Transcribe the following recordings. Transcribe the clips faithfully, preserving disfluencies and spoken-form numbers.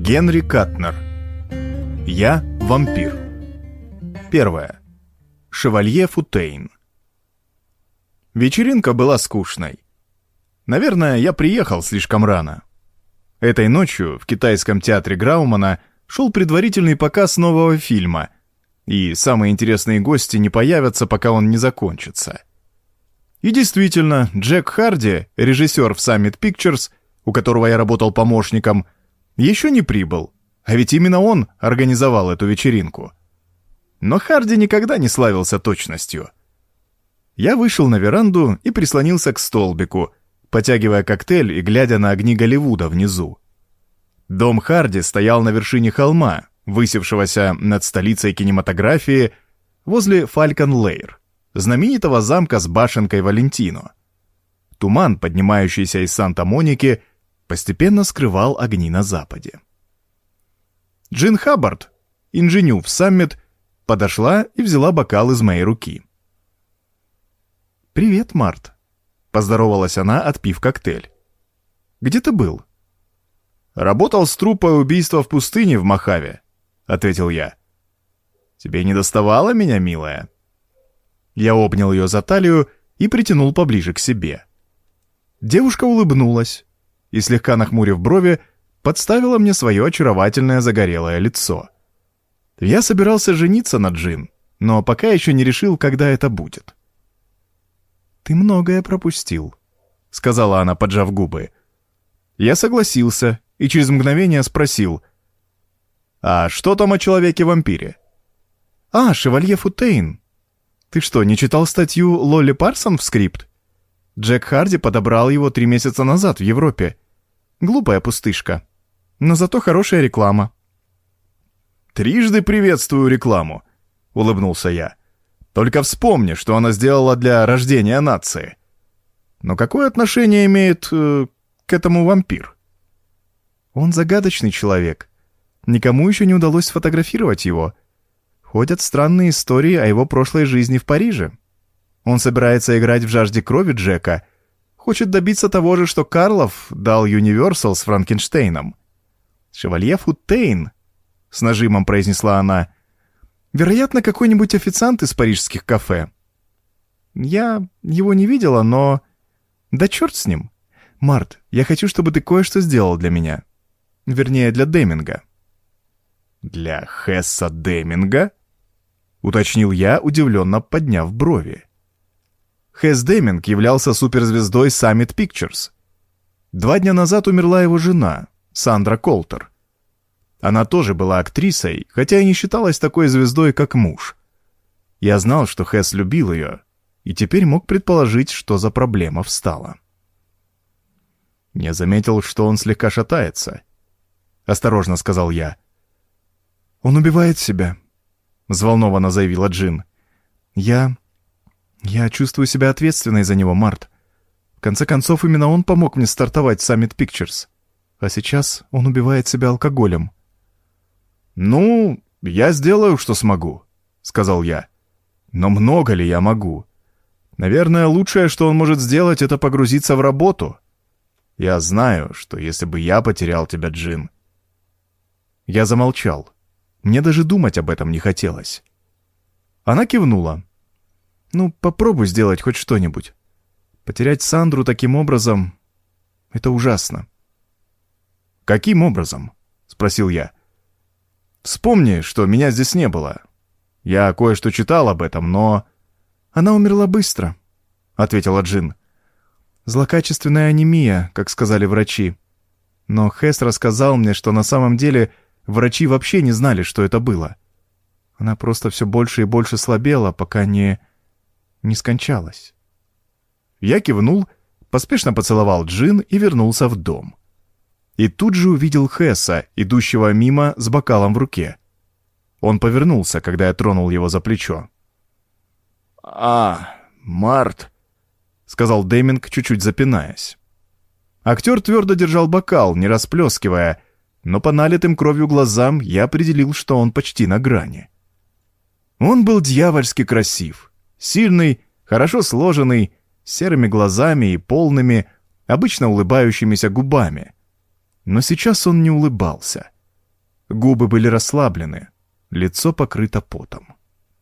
Генри Катнер. Я вампир. Первое. Шевалье Футейн. Вечеринка была скучной. Наверное, я приехал слишком рано. Этой ночью в китайском театре Граумана шел предварительный показ нового фильма, и самые интересные гости не появятся, пока он не закончится. И действительно, Джек Харди, режиссер в Summit Pictures, у которого я работал помощником, еще не прибыл, а ведь именно он организовал эту вечеринку. Но Харди никогда не славился точностью. Я вышел на веранду и прислонился к столбику, потягивая коктейль и глядя на огни Голливуда внизу. Дом Харди стоял на вершине холма, высевшегося над столицей кинематографии возле Фалькон-Лейр, знаменитого замка с башенкой Валентино. Туман, поднимающийся из Санта-Моники, постепенно скрывал огни на западе. Джин Хаббард, инженю в Саммит, подошла и взяла бокал из моей руки. «Привет, Март», — поздоровалась она, отпив коктейль. «Где ты был?» «Работал с труппой убийства в пустыне в Мохаве», — ответил я. «Тебе не доставало меня, милая?» Я обнял ее за талию и притянул поближе к себе. Девушка улыбнулась и, слегка нахмурив брови, подставила мне свое очаровательное загорелое лицо. Я собирался жениться на Джин, но пока еще не решил, когда это будет. «Ты многое пропустил», — сказала она, поджав губы. Я согласился и через мгновение спросил: «А что там о Человеке-вампире?» «А, Шевалье Футейн. Ты что, не читал статью Лолли Парсон в скрипт? Джек Харди подобрал его три месяца назад в Европе. Глупая пустышка. Но зато хорошая реклама». «Трижды приветствую рекламу», — улыбнулся я. «Только вспомни, что она сделала для рождения нации. Но какое отношение имеет э, к этому вампир?» «Он загадочный человек. Никому еще не удалось сфотографировать его. Ходят странные истории о его прошлой жизни в Париже. Он собирается играть в «Жажде крови» Джека. Хочет добиться того же, что Карлов дал Юниверсал с Франкенштейном. «Шевалье Футейн», — с нажимом произнесла она, — «вероятно, какой-нибудь официант из парижских кафе. Я его не видела, но... Да черт с ним. Март, я хочу, чтобы ты кое-что сделал для меня. Вернее, для Деминга». «Для Хесса Деминга?» — уточнил я, удивленно подняв брови. Хесс Деминг являлся суперзвездой Summit Pictures. Два дня назад умерла его жена, Сандра Колтер. Она тоже была актрисой, хотя и не считалась такой звездой, как муж. Я знал, что Хесс любил ее, и теперь мог предположить, что за проблема встала. Я заметил, что он слегка шатается. «Осторожно», — сказал я. «Он убивает себя», — взволнованно заявила Джин. «Я... я чувствую себя ответственной за него, Март. В конце концов, именно он помог мне стартовать Summit Pictures. А сейчас он убивает себя алкоголем». «Ну, я сделаю, что смогу», — сказал я. «Но много ли я могу? Наверное, лучшее, что он может сделать, это погрузиться в работу. Я знаю, что если бы я потерял тебя, Джин...» Я замолчал. Мне даже думать об этом не хотелось. Она кивнула. «Ну, попробуй сделать хоть что-нибудь. Потерять Сандру таким образом — это ужасно». «Каким образом?» — спросил я. «Вспомни, что меня здесь не было. Я кое-что читал об этом, но...» «Она умерла быстро», — ответила Джин. «Злокачественная анемия, как сказали врачи. Но Хесс рассказал мне, что на самом деле врачи вообще не знали, что это было. Она просто все больше и больше слабела, пока не... не скончалась». Я кивнул, поспешно поцеловал Джин и вернулся в дом. И тут же увидел Хесса, идущего мимо с бокалом в руке. Он повернулся, когда я тронул его за плечо. «А, Март», — сказал Деминг, чуть-чуть запинаясь. Актер твердо держал бокал, не расплескивая, но по налитым кровью глазам я определил, что он почти на грани. Он был дьявольски красив, сильный, хорошо сложенный, с серыми глазами и полными, обычно улыбающимися губами. Но сейчас он не улыбался. Губы были расслаблены, лицо покрыто потом.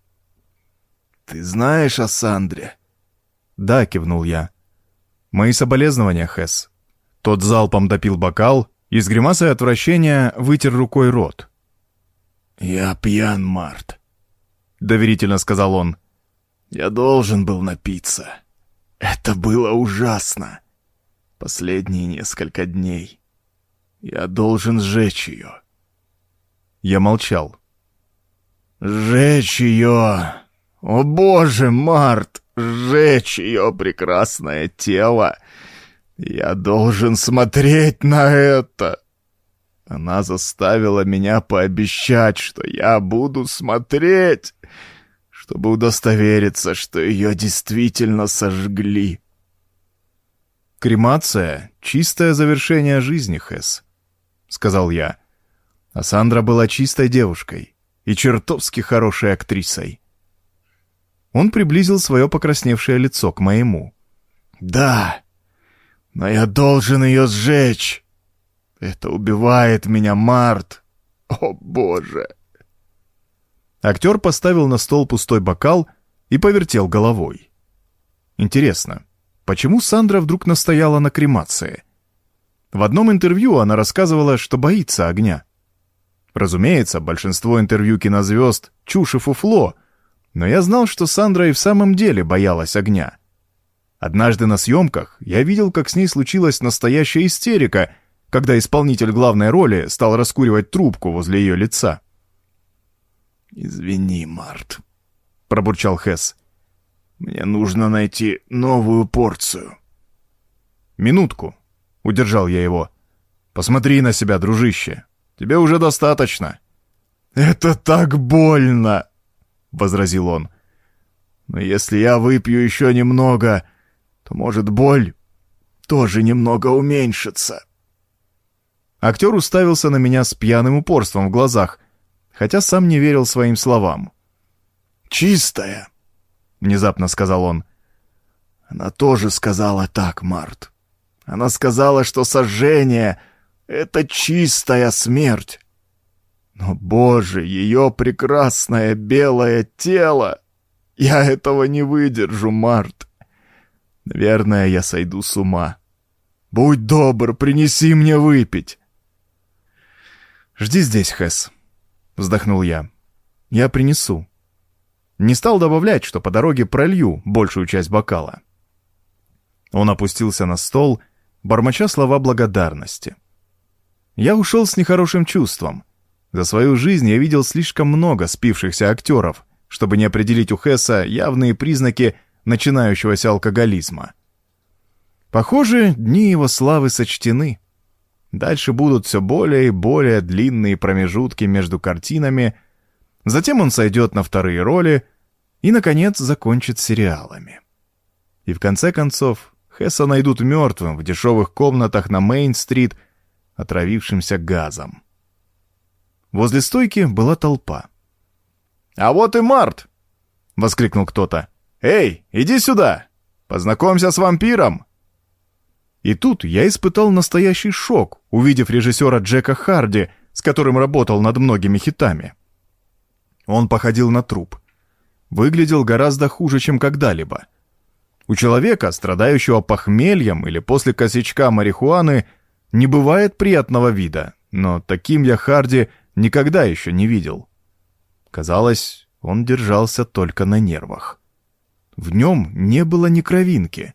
«Ты знаешь о Сандре?» «Да», — кивнул я. «Мои соболезнования, Хэс». Тот залпом допил бокал и с гримасой отвращения вытер рукой рот. «Я пьян, Март», — доверительно сказал он. «Я должен был напиться. Это было ужасно. Последние несколько дней. Я должен сжечь ее». Я молчал. «Сжечь ее! О боже, Март! Сжечь ее прекрасное тело! Я должен смотреть на это!» Она заставила меня пообещать, что я буду смотреть, чтобы удостовериться, что ее действительно сожгли. «Кремация — чистое завершение жизни, Хэс», — сказал я. А Сандра была чистой девушкой и чертовски хорошей актрисой. Он приблизил свое покрасневшее лицо к моему. «Да, но я должен ее сжечь. Это убивает меня, Март. О, боже!» Актер поставил на стол пустой бокал и повертел головой. Интересно, почему Сандра вдруг настояла на кремации? В одном интервью она рассказывала, что боится огня. Разумеется, большинство интервью кинозвезд — чушь и фуфло, но я знал, что Сандра и в самом деле боялась огня. Однажды на съемках я видел, как с ней случилась настоящая истерика, когда исполнитель главной роли стал раскуривать трубку возле ее лица. «Извини, Март», — пробурчал Хэс. «Мне нужно найти новую порцию». «Минутку», — удержал я его. «Посмотри на себя, дружище. Тебе уже достаточно». «Это так больно!» — возразил он. «Но если я выпью еще немного, то, может, боль тоже немного уменьшится». Актер уставился на меня с пьяным упорством в глазах, хотя сам не верил своим словам. «Чистая», — внезапно сказал он. «Она тоже сказала так, Март. Она сказала, что сожжение — это чистая смерть. Но, боже, ее прекрасное белое тело! Я этого не выдержу, Март. Наверное, я сойду с ума. Будь добр, принеси мне выпить». «Жди здесь, Хэс», — вздохнул я. «Я принесу». Не стал добавлять, что по дороге пролью большую часть бокала. Он опустился на стол, бормоча слова благодарности. Я ушел с нехорошим чувством. За свою жизнь я видел слишком много спившихся актеров, чтобы не определить у Хэса явные признаки начинающегося алкоголизма. Похоже, дни его славы сочтены. Дальше будут все более и более длинные промежутки между картинами, затем он сойдет на вторые роли и, наконец, закончит сериалами. И в конце концов Хэса найдут мертвым в дешевых комнатах на Мейн-стрит, отравившимся газом. Возле стойки была толпа. «А вот и Март!» — воскликнул кто-то. «Эй, иди сюда! Познакомься с вампиром!» И тут я испытал настоящий шок, увидев режиссера Джека Харди, с которым работал над многими хитами. Он походил на труп. Выглядел гораздо хуже, чем когда-либо. У человека, страдающего похмельем или после косячка марихуаны, не бывает приятного вида, но таким я Харди никогда еще не видел. Казалось, он держался только на нервах. В нем не было ни кровинки.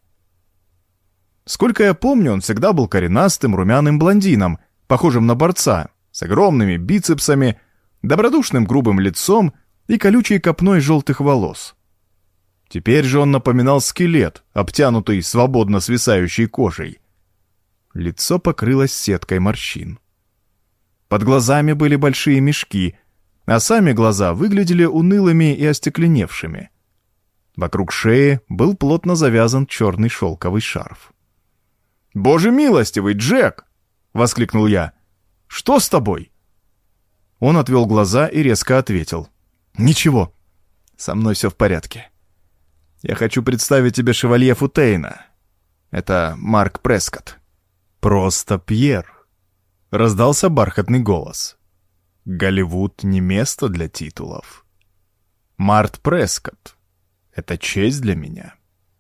Сколько я помню, он всегда был коренастым румяным блондином, похожим на борца, с огромными бицепсами, добродушным грубым лицом и колючей копной желтых волос. Теперь же он напоминал скелет, обтянутый свободно свисающей кожей. Лицо покрылось сеткой морщин. Под глазами были большие мешки, а сами глаза выглядели унылыми и остекленевшими. Вокруг шеи был плотно завязан черный шелковый шарф. «Боже милостивый, Джек!» — воскликнул я. «Что с тобой?» Он отвел глаза и резко ответил. «Ничего, со мной все в порядке. Я хочу представить тебе шевалье Футейна. Это Марк Прескотт». «Просто Пьер», — раздался бархатный голос. Голливуд не место для титулов. Март Прескотт — это честь для меня.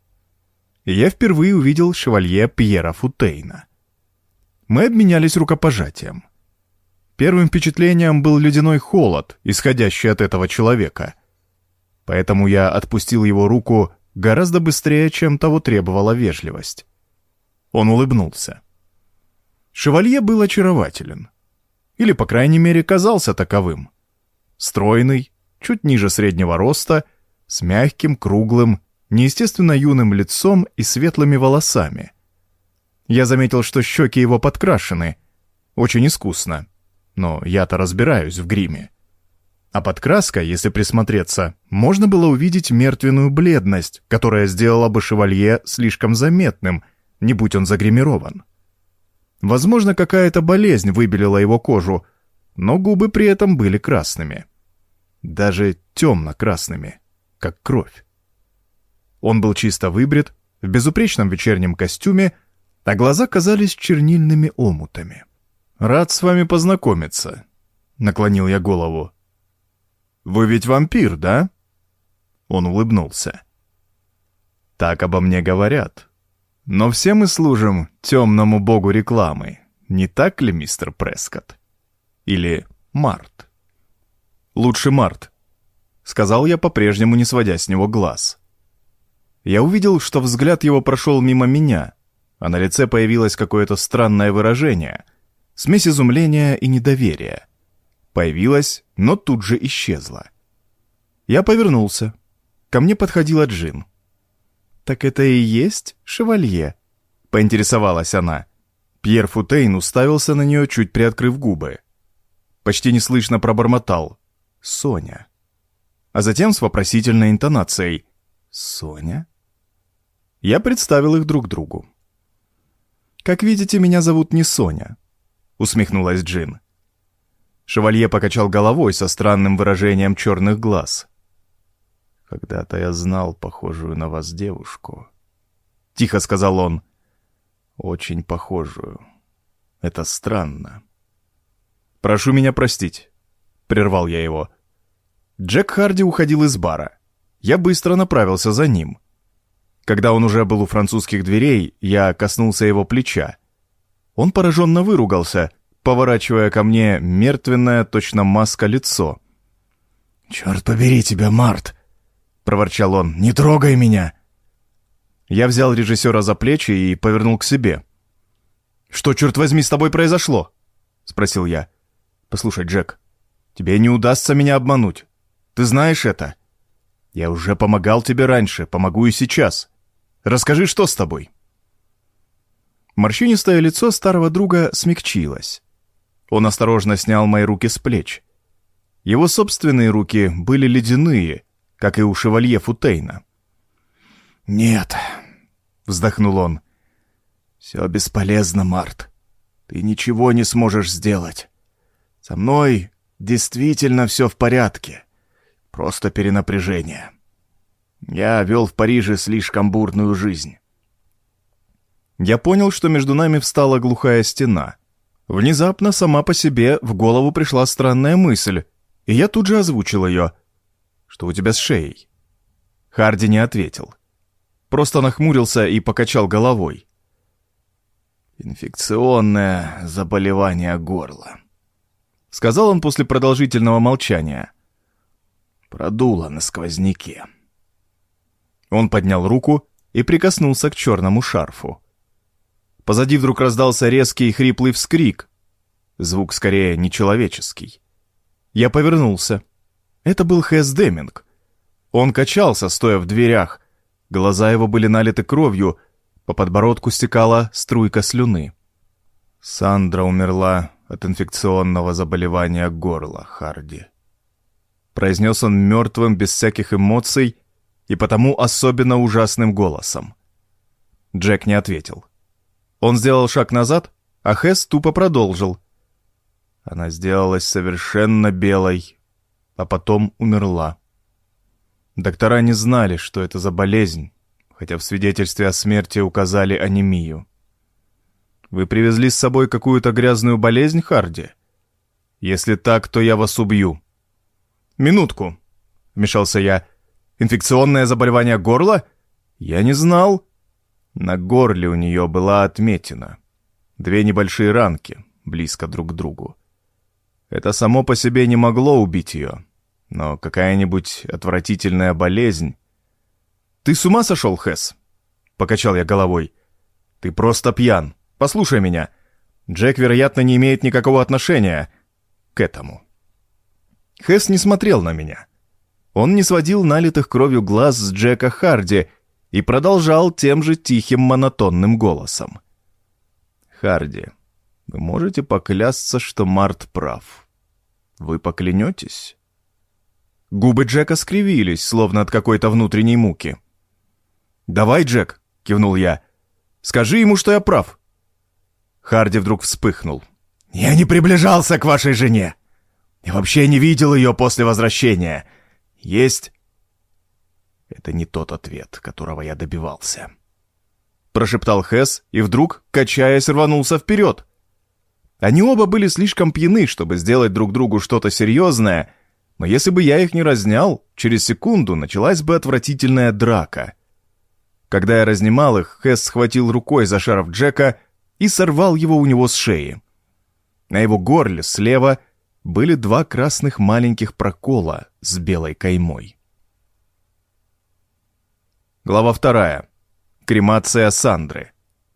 И я впервые увидел шевалье Пьера Футейна. Мы обменялись рукопожатием. Первым впечатлением был ледяной холод, исходящий от этого человека. Поэтому я отпустил его руку гораздо быстрее, чем того требовала вежливость. Он улыбнулся. Шевалье был очарователен. Или, по крайней мере, казался таковым. Стройный, чуть ниже среднего роста, с мягким, круглым, неестественно юным лицом и светлыми волосами. Я заметил, что щеки его подкрашены. Очень искусно. Но я-то разбираюсь в гриме. А под краской, если присмотреться, можно было увидеть мертвенную бледность, которая сделала бы шевалье слишком заметным, не будь он загримирован. Возможно, какая-то болезнь выбелила его кожу, но губы при этом были красными. Даже темно-красными, как кровь. Он был чисто выбрит, в безупречном вечернем костюме, а глаза казались чернильными омутами. «Рад с вами познакомиться», — наклонил я голову. «Вы ведь вампир, да?» Он улыбнулся. «Так обо мне говорят. Но все мы служим темному богу рекламы, не так ли, мистер Прескотт? Или Март?» «Лучше Март», — сказал я, по-прежнему не сводя с него глаз. Я увидел, что взгляд его прошел мимо меня, а на лице появилось какое-то странное выражение, смесь изумления и недоверия. Появилась, но тут же исчезла. Я повернулся. Ко мне подходила Джин. «Так это и есть шевалье?» — поинтересовалась она. Пьер Футейн уставился на нее, чуть приоткрыв губы. Почти неслышно пробормотал: «Соня». А затем с вопросительной интонацией: «Соня?» Я представил их друг другу. «Как видите, меня зовут не Соня», — усмехнулась Джин. Шевалье покачал головой со странным выражением черных глаз. «Когда-то я знал похожую на вас девушку», — тихо сказал он. «Очень похожую. Это странно». «Прошу меня простить», — прервал я его. Джек Харди уходил из бара. Я быстро направился за ним. Когда он уже был у французских дверей, я коснулся его плеча. Он пораженно выругался, поворачивая ко мне мертвенное, точно маска, лицо. «Черт побери тебя, Март!» — проворчал он. «Не трогай меня!» Я взял режиссера за плечи и повернул к себе. «Что, черт возьми, с тобой произошло?» — спросил я. «Послушай, Джек, тебе не удастся меня обмануть. Ты знаешь это. Я уже помогал тебе раньше, помогу и сейчас. Расскажи, что с тобой?» Морщинистое лицо старого друга смягчилось. Он осторожно снял мои руки с плеч. Его собственные руки были ледяные, как и у шевалье Футейна. «Нет», — вздохнул он, — «все бесполезно, Март. Ты ничего не сможешь сделать. Со мной действительно все в порядке. Просто перенапряжение. Я вел в Париже слишком бурную жизнь». Я понял, что между нами встала глухая стена. Внезапно сама по себе в голову пришла странная мысль, и я тут же озвучил ее. «Что у тебя с шеей?» Харди не ответил. Просто нахмурился и покачал головой. «Инфекционное заболевание горла», — сказал он после продолжительного молчания. «Продуло на сквозняке». Он поднял руку и прикоснулся к черному шарфу. Позади вдруг раздался резкий и хриплый вскрик. Звук скорее нечеловеческий. Я повернулся. Это был Хэс Деминг. Он качался, стоя в дверях. Глаза его были налиты кровью, по подбородку стекала струйка слюны. «Сандра умерла от инфекционного заболевания горла, Харди», — произнес он мертвым, без всяких эмоций и потому особенно ужасным голосом. Джек не ответил. Он сделал шаг назад, а Хэс тупо продолжил. Она сделалась совершенно белой, а потом умерла. Доктора не знали, что это за болезнь, хотя в свидетельстве о смерти указали анемию. «Вы привезли с собой какую-то грязную болезнь, Харди? Если так, то я вас убью». «Минутку», — вмешался я. «Инфекционное заболевание горла? Я не знал». На горле у нее была отметина. Две небольшие ранки, близко друг к другу. Это само по себе не могло убить ее, но какая-нибудь отвратительная болезнь... «Ты с ума сошел, Хэс?» — покачал я головой. «Ты просто пьян. Послушай меня. Джек, вероятно, не имеет никакого отношения к этому». Хэс не смотрел на меня. Он не сводил налитых кровью глаз с Джека Харди и продолжал тем же тихим монотонным голосом. «Харди, вы можете поклясться, что Март прав? Вы поклянетесь?» Губы Джека скривились, словно от какой-то внутренней муки. «Давай, Джек», — кивнул я, — «скажи ему, что я прав». Харди вдруг вспыхнул. «Я не приближался к вашей жене. Я вообще не видел ее после возвращения. Есть...» «Это не тот ответ, которого я добивался», — прошептал Хэс и вдруг, качаясь, рванулся вперед. Они оба были слишком пьяны, чтобы сделать друг другу что-то серьезное, но если бы я их не разнял, через секунду началась бы отвратительная драка. Когда я разнимал их, Хэс схватил рукой за шарф Джека и сорвал его у него с шеи. На его горле слева были два красных маленьких прокола с белой каймой. Глава вторая. Кремация Сандры.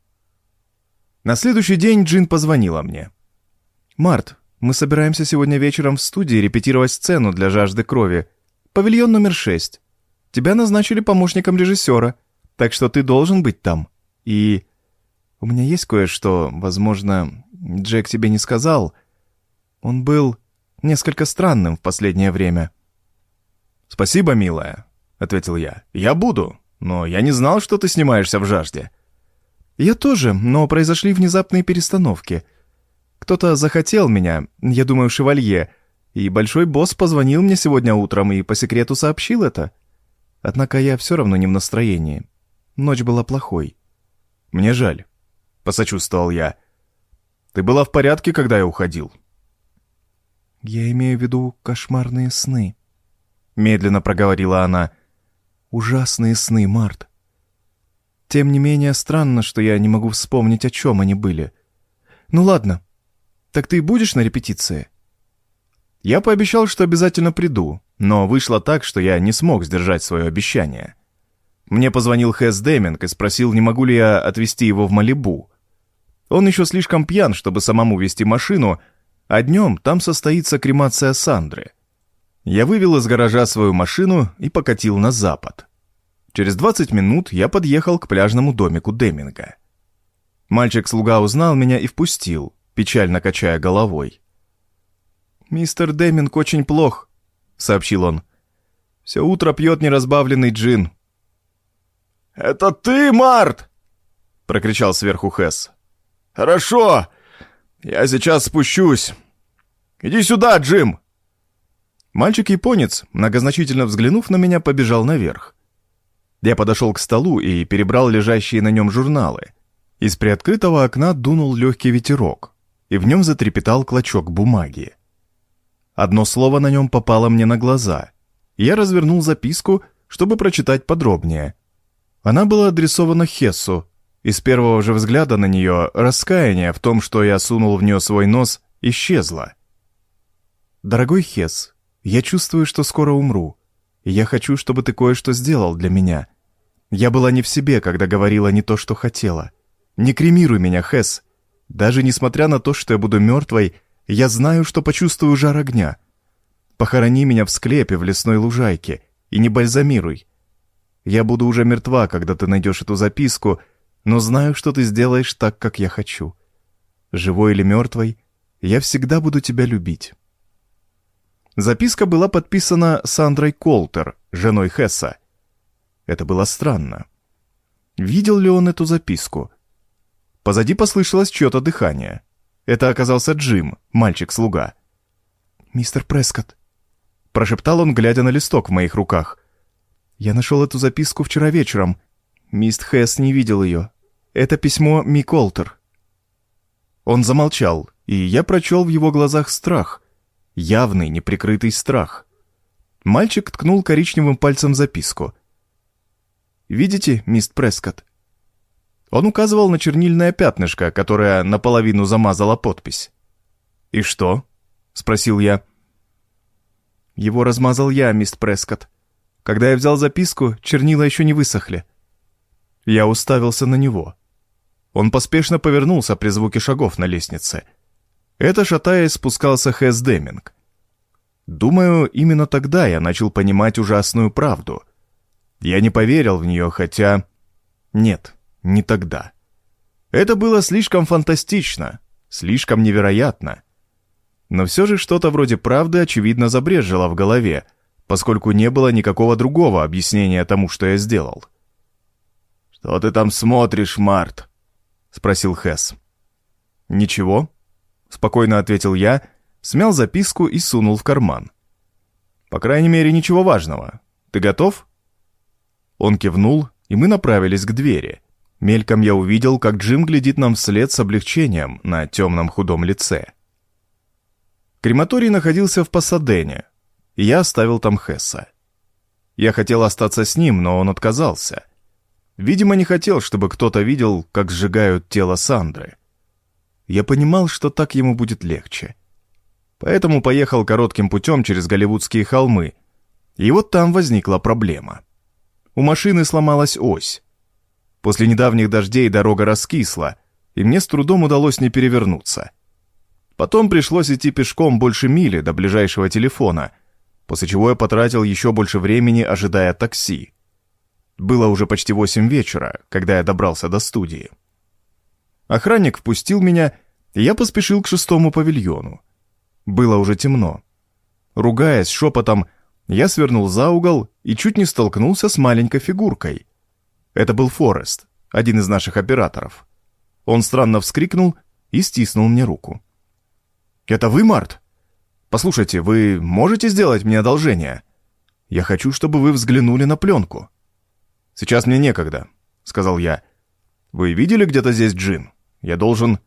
На следующий день Джин позвонила мне. «Март, мы собираемся сегодня вечером в студии репетировать сцену для «Жажды крови». Павильон номер шесть. Тебя назначили помощником режиссера, так что ты должен быть там. И у меня есть кое-что, возможно, Джек тебе не сказал. Он был несколько странным в последнее время». «Спасибо, милая», — ответил я. «Я буду, но я не знал, что ты снимаешься в «Жажде». «Я тоже, но произошли внезапные перестановки. Кто-то захотел меня, я думаю, шевалье, и большой босс позвонил мне сегодня утром и по секрету сообщил это. Однако я все равно не в настроении. Ночь была плохой». «Мне жаль», — посочувствовал я. «Ты была в порядке, когда я уходил?» «Я имею в виду кошмарные сны», — медленно проговорила она. «Ужасные сны, Март. Тем не менее, странно, что я не могу вспомнить, о чем они были. Ну ладно, так ты будешь на репетиции?» Я пообещал, что обязательно приду, но вышло так, что я не смог сдержать свое обещание. Мне позвонил Хэс Деминг и спросил, не могу ли я отвезти его в Малибу. Он еще слишком пьян, чтобы самому вести машину, а днем там состоится кремация Сандры. Я вывел из гаража свою машину и покатил на запад. Через двадцать минут я подъехал к пляжному домику Деминга. Мальчик-слуга узнал меня и впустил, печально качая головой. «Мистер Деминг очень плох», — сообщил он. «Все утро пьет неразбавленный джин». «Это ты, Март!» — прокричал сверху Хэс. «Хорошо, я сейчас спущусь. Иди сюда, Джим!» Мальчик-японец, многозначительно взглянув на меня, побежал наверх. Я подошел к столу и перебрал лежащие на нем журналы. Из приоткрытого окна дунул легкий ветерок, и в нем затрепетал клочок бумаги. Одно слово на нем попало мне на глаза, и я развернул записку, чтобы прочитать подробнее. Она была адресована Хессу, и с первого же взгляда на нее раскаяние в том, что я сунул в нее свой нос, исчезло. «Дорогой Хесс, я чувствую, что скоро умру, и я хочу, чтобы ты кое-что сделал для меня. Я была не в себе, когда говорила не то, что хотела. Не кремируй меня, Хэс. Даже несмотря на то, что я буду мертвой, я знаю, что почувствую жар огня. Похорони меня в склепе в лесной лужайке и не бальзамируй. Я буду уже мертва, когда ты найдешь эту записку, но знаю, что ты сделаешь так, как я хочу. Живой или мертвой, я всегда буду тебя любить». Записка была подписана Сандрой Колтер, женой Хесса. Это было странно. Видел ли он эту записку? Позади послышалось чье-то дыхание. Это оказался Джим, мальчик-слуга. «Мистер Прескотт», — прошептал он, глядя на листок в моих руках. «Я нашел эту записку вчера вечером. Мист Хэс не видел ее. Это письмо Ми Колтер». Он замолчал, и я прочел в его глазах страх, явный неприкрытый страх. Мальчик ткнул коричневым пальцем в записку. «Видите, мисс Прескотт?» Он указывал на чернильное пятнышко, которое наполовину замазало подпись. «И что?» — спросил я. «Его размазал я, мисс Прескотт. Когда я взял записку, чернила еще не высохли». Я уставился на него. Он поспешно повернулся при звуке шагов на лестнице. Это, шатаясь, спускался Хэс Деминг. Думаю, именно тогда я начал понимать ужасную правду. Я не поверил в нее, хотя... Нет, не тогда. Это было слишком фантастично, слишком невероятно. Но все же что-то вроде правды очевидно забрежило в голове, поскольку не было никакого другого объяснения тому, что я сделал. «Что ты там смотришь, Март?» — спросил Хэс. «Ничего», — спокойно ответил я, смял записку и сунул в карман. «По крайней мере, ничего важного. Ты готов?» Он кивнул, и мы направились к двери. Мельком я увидел, как Джим глядит нам вслед с облегчением на темном худом лице. Крематорий находился в Пасадене, и я оставил там Хэса. Я хотел остаться с ним, но он отказался. Видимо, не хотел, чтобы кто-то видел, как сжигают тело Сандры. Я понимал, что так ему будет легче. Поэтому поехал коротким путем через Голливудские холмы, и вот там возникла проблема. У машины сломалась ось. После недавних дождей дорога раскисла, и мне с трудом удалось не перевернуться. Потом пришлось идти пешком больше мили до ближайшего телефона, после чего я потратил еще больше времени, ожидая такси. Было уже почти восемь вечера, когда я добрался до студии. Охранник впустил меня, и я поспешил к шестому павильону. Было уже темно. Ругаясь шепотом, я свернул за угол и чуть не столкнулся с маленькой фигуркой. Это был Форест, один из наших операторов. Он странно вскрикнул и стиснул мне руку. «Это вы, Март? Послушайте, вы можете сделать мне одолжение? Я хочу, чтобы вы взглянули на пленку». «Сейчас мне некогда», — сказал я. «Вы видели где-то здесь джин? Я должен...»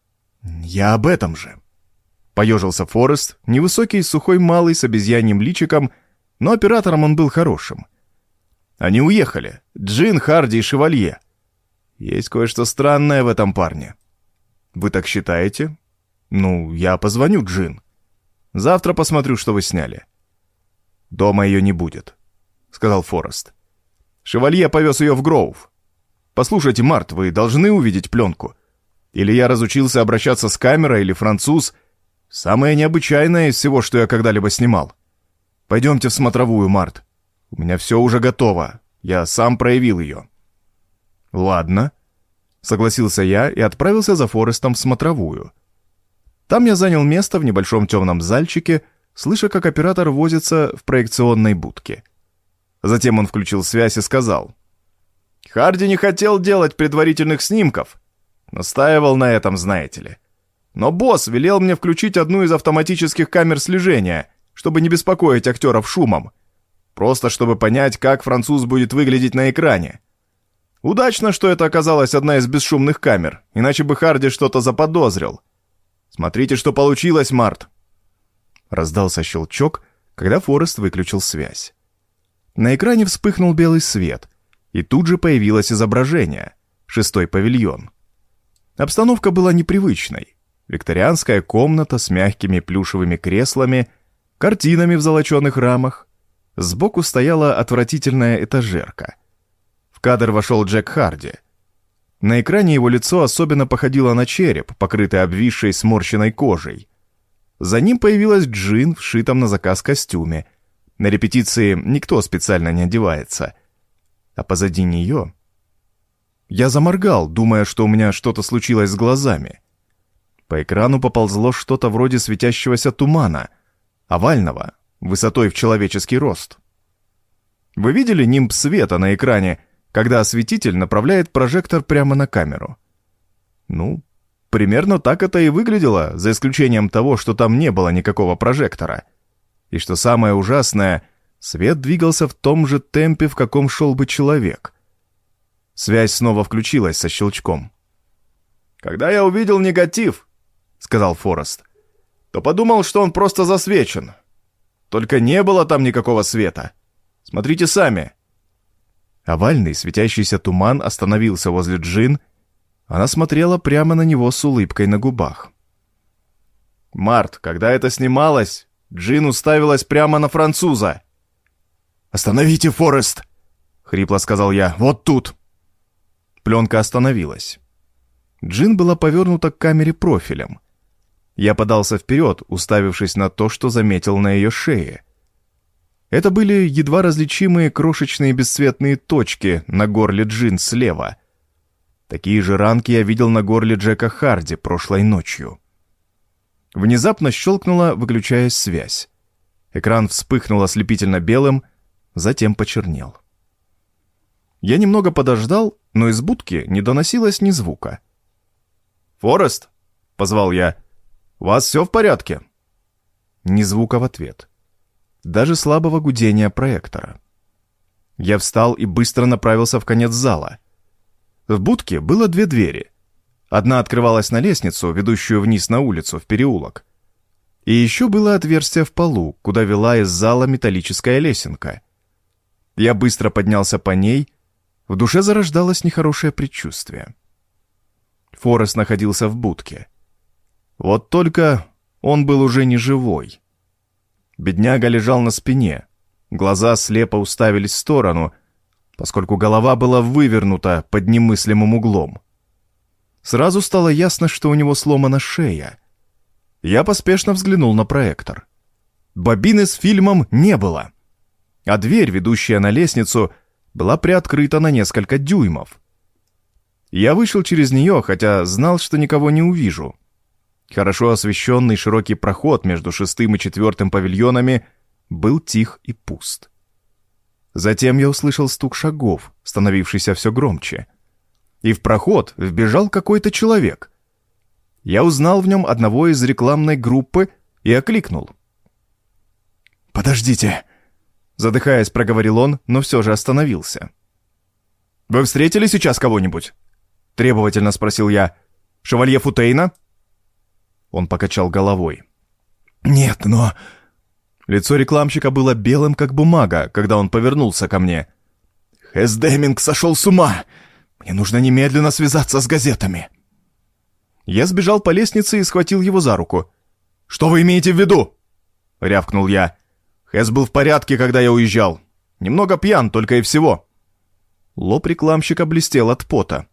«Я об этом же». Поежился Форест, невысокий, сухой малый с обезьяньим личиком, но оператором он был хорошим. «Они уехали. Джин, Харди и Шевалье. Есть кое-что странное в этом парне». «Вы так считаете?» «Ну, я позвоню Джин. Завтра посмотрю, что вы сняли». «Дома ее не будет», — сказал Форест. «Шевалье повез ее в Гроув. Послушайте, Март, вы должны увидеть пленку. Или я разучился обращаться с камерой, или француз. Самое необычайное из всего, что я когда-либо снимал. Пойдемте в смотровую, Март. У меня все уже готово. Я сам проявил ее». «Ладно», — согласился я и отправился за Форестом в смотровую. Там я занял место в небольшом темном зальчике, слыша, как оператор возится в проекционной будке. Затем он включил связь и сказал: «Харди не хотел делать предварительных снимков. Настаивал на этом, знаете ли. Но босс велел мне включить одну из автоматических камер слежения, чтобы не беспокоить актеров шумом. Просто чтобы понять, как француз будет выглядеть на экране. Удачно, что это оказалась одна из бесшумных камер, иначе бы Харди что-то заподозрил. Смотрите, что получилось, Март». Раздался щелчок, когда Форест выключил связь. На экране вспыхнул белый свет, и тут же появилось изображение — шестой павильон. Обстановка была непривычной. Викторианская комната с мягкими плюшевыми креслами, картинами в золоченых рамах. Сбоку стояла отвратительная этажерка. В кадр вошел Джек Харди. На экране его лицо особенно походило на череп, покрытый обвисшей сморщенной кожей. За ним появилась Джин в шитом на заказ костюме. На репетиции никто специально не одевается. А позади нее... Я заморгал, думая, что у меня что-то случилось с глазами. По экрану поползло что-то вроде светящегося тумана, овального, высотой в человеческий рост. Вы видели нимб света на экране, когда осветитель направляет прожектор прямо на камеру? Ну, примерно так это и выглядело, за исключением того, что там не было никакого прожектора. И что самое ужасное, свет двигался в том же темпе, в каком шел бы человек. Связь снова включилась со щелчком. «Когда я увидел негатив, — сказал Форест, — то подумал, что он просто засвечен. Только не было там никакого света. Смотрите сами». Овальный светящийся туман остановился возле Джин. Она смотрела прямо на него с улыбкой на губах. «Март, когда это снималось, Джин уставилась прямо на француза». «Остановите, Форест!» — хрипло сказал я. «Вот тут!» Пленка остановилась. Джин была повернута к камере профилем. Я подался вперед, уставившись на то, что заметил на ее шее. Это были едва различимые крошечные бесцветные точки на горле Джин слева. Такие же ранки я видел на горле Джека Харди прошлой ночью. Внезапно щелкнула, выключаясь связь. Экран вспыхнул ослепительно белым, затем почернел. Я немного подождал, но из будки не доносилось ни звука. «Форест!» — позвал я. «У вас все в порядке?» Ни звука в ответ. Даже слабого гудения проектора. Я встал и быстро направился в конец зала. В будке было две двери. Одна открывалась на лестницу, ведущую вниз на улицу, в переулок. И еще было отверстие в полу, куда вела из зала металлическая лесенка. Я быстро поднялся по ней. В душе зарождалось нехорошее предчувствие. Форест находился в будке. Вот только он был уже не живой. Бедняга лежал на спине. Глаза слепо уставились в сторону, поскольку голова была вывернута под немыслимым углом. Сразу стало ясно, что у него сломана шея. Я поспешно взглянул на проектор. Бобины с фильмом не было, а дверь, ведущая на лестницу, была приоткрыта на несколько дюймов. Я вышел через нее, хотя знал, что никого не увижу. Хорошо освещенный широкий проход между шестым и четвертым павильонами был тих и пуст. Затем я услышал стук шагов, становившийся все громче. И в проход вбежал какой-то человек. Я узнал в нем одного из рекламной группы и окликнул. «Подождите!» Задыхаясь, проговорил он, но все же остановился. «Вы встретили сейчас кого-нибудь?» Требовательно спросил я. «Шевалье Футейна?» Он покачал головой. «Нет, но...» Лицо рекламщика было белым, как бумага, когда он повернулся ко мне. «Хэс Деминг сошел с ума! Мне нужно немедленно связаться с газетами!» Я сбежал по лестнице и схватил его за руку. «Что вы имеете в виду?» — рявкнул я. «Хэс был в порядке, когда я уезжал. Немного пьян, только и всего». Лоб рекламщика блестел от пота.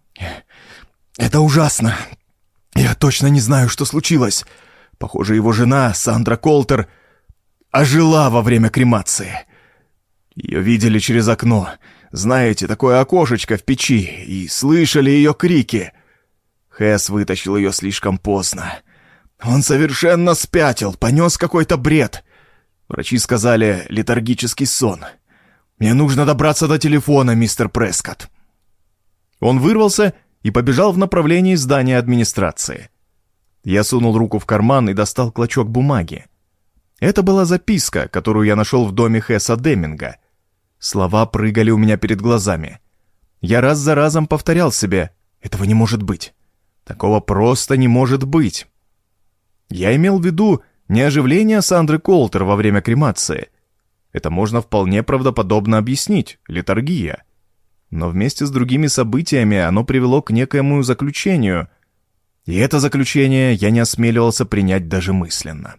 «Это ужасно. Я точно не знаю, что случилось. Похоже, его жена, Сандра Колтер, ожила во время кремации. Ее видели через окно. Знаете, такое окошечко в печи, и слышали ее крики. Хэс вытащил ее слишком поздно. Он совершенно спятил, понес какой-то бред. Врачи сказали, летаргический сон. Мне нужно добраться до телефона, мистер Прескотт». Он вырвался и побежал в направлении здания администрации. Я сунул руку в карман и достал клочок бумаги. Это была записка, которую я нашел в доме Хэса Деминга. Слова прыгали у меня перед глазами. Я раз за разом повторял себе: «Этого не может быть. Такого просто не может быть». Я имел в виду не оживление Сандры Колтер во время кремации. Это можно вполне правдоподобно объяснить, летаргия. Но вместе с другими событиями оно привело к некоему заключению, и это заключение я не осмеливался принять даже мысленно.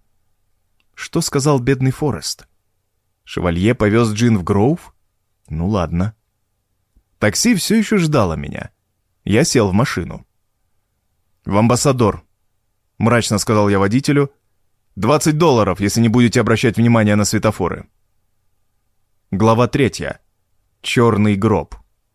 Что сказал бедный Форест? Шевалье повез Джин в Гроув? Ну ладно. Такси все еще ждало меня. Я сел в машину. «В Амбассадор», — мрачно сказал я водителю. «Двадцать долларов, если не будете обращать внимание на светофоры». Глава третья. Черный гроб.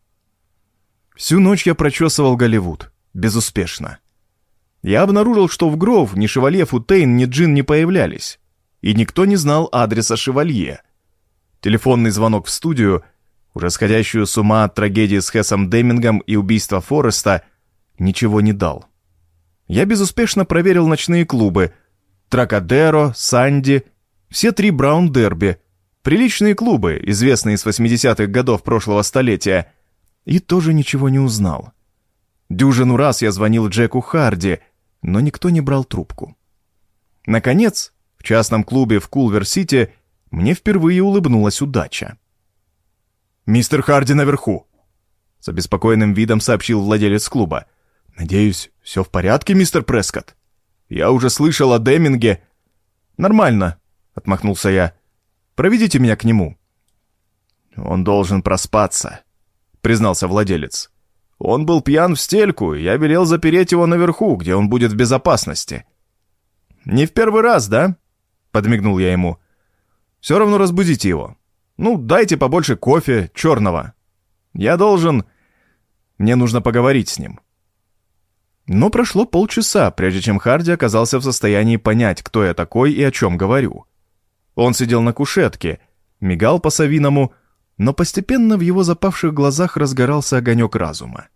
Всю ночь я прочесывал Голливуд. Безуспешно. Я обнаружил, что в Гроув ни Шевалье Футейн, ни Джин не появлялись. И никто не знал адреса Шевалье. Телефонный звонок в студию, уже сходящую с ума от трагедии с Хэсом Демингом и убийства Фореста, ничего не дал. Я безуспешно проверил ночные клубы. Тракадеро, Санди, все три Браун-Дерби. Приличные клубы, известные с восьмидесятых годов прошлого столетия. И тоже ничего не узнал. Дюжину раз я звонил Джеку Харди, но никто не брал трубку. Наконец, в частном клубе в Кулвер-Сити мне впервые улыбнулась удача. «Мистер Харди наверху!» — с обеспокоенным видом сообщил владелец клуба. «Надеюсь, все в порядке, мистер Прескотт? Я уже слышал о Деминге». «Нормально», — отмахнулся я. «Проведите меня к нему». «Он должен проспаться», — признался владелец. «Он был пьян в стельку, и я велел запереть его наверху, где он будет в безопасности». «Не в первый раз, да?» — подмигнул я ему. «Все равно разбудите его. Ну, дайте побольше кофе, черного. Я должен... Мне нужно поговорить с ним». Но прошло полчаса, прежде чем Харди оказался в состоянии понять, кто я такой и о чем говорю. Он сидел на кушетке, мигал по-совиному, но постепенно в его запавших глазах разгорался огонек разума.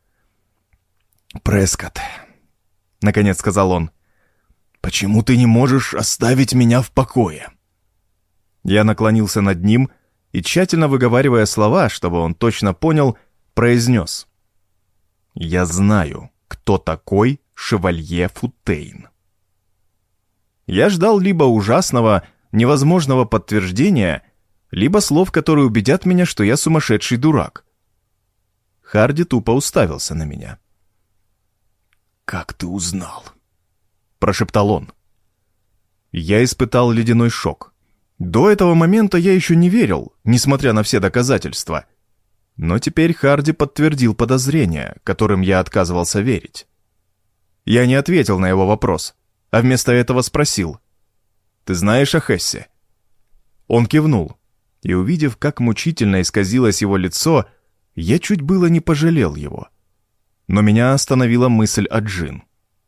«Прескотт», — наконец сказал он, — «почему ты не можешь оставить меня в покое?» Я наклонился над ним и, тщательно выговаривая слова, чтобы он точно понял, произнес: «Я знаю, кто такой шевалье Футейн». Я ждал либо ужасного, невозможного подтверждения, либо слов, которые убедят меня, что я сумасшедший дурак. Харди тупо уставился на меня. «Как ты узнал?» — прошептал он. Я испытал ледяной шок. До этого момента я еще не верил, несмотря на все доказательства. Но теперь Харди подтвердил подозрения, которым я отказывался верить. Я не ответил на его вопрос, а вместо этого спросил: «Ты знаешь о Хессе?» Он кивнул, и, увидев, как мучительно исказилось его лицо, я чуть было не пожалел его. Но меня остановила мысль о Джин.